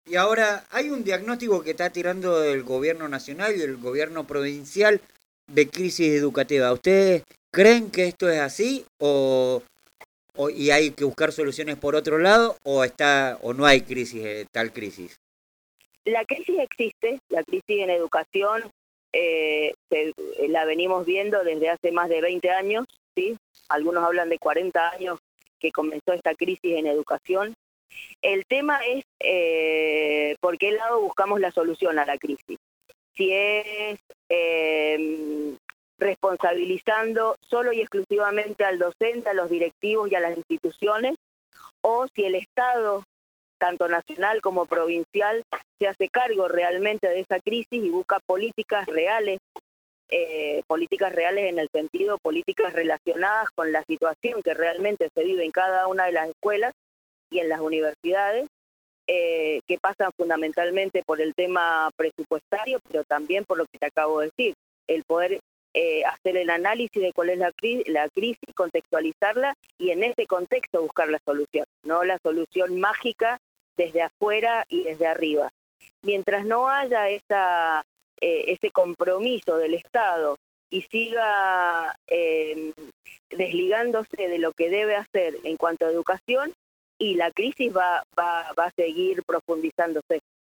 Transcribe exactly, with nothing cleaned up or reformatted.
Y ahora, ¿hay un diagnóstico que está tirando el gobierno nacional y el gobierno provincial de crisis educativa? ¿Ustedes creen que esto es así o, o- y hay que buscar soluciones por otro lado o está o no hay crisis, eh, tal crisis? La crisis existe, la crisis en educación eh, se, la venimos viendo desde hace más de veinte años, ¿sí? Algunos hablan de cuarenta años que comenzó esta crisis en educación. El tema es eh, por qué lado buscamos la solución a la crisis. Si es eh, responsabilizando solo y exclusivamente al docente, a los directivos y a las instituciones, o si el Estado, tanto nacional como provincial, se hace cargo realmente de esa crisis y busca políticas reales, eh, políticas reales en el sentido, políticas relacionadas con la situación que realmente se vive en cada una de las escuelas y en las universidades, eh, que pasan fundamentalmente por el tema presupuestario, pero también por lo que te acabo de decir, el poder eh, hacer el análisis de cuál es la, cri la crisis, contextualizarla y en ese contexto buscar la solución, no la solución mágica desde afuera y desde arriba. Mientras no haya esa, eh, ese compromiso del Estado y siga eh, desligándose de lo que debe hacer en cuanto a educación, y la crisis va, va, va a seguir profundizándose.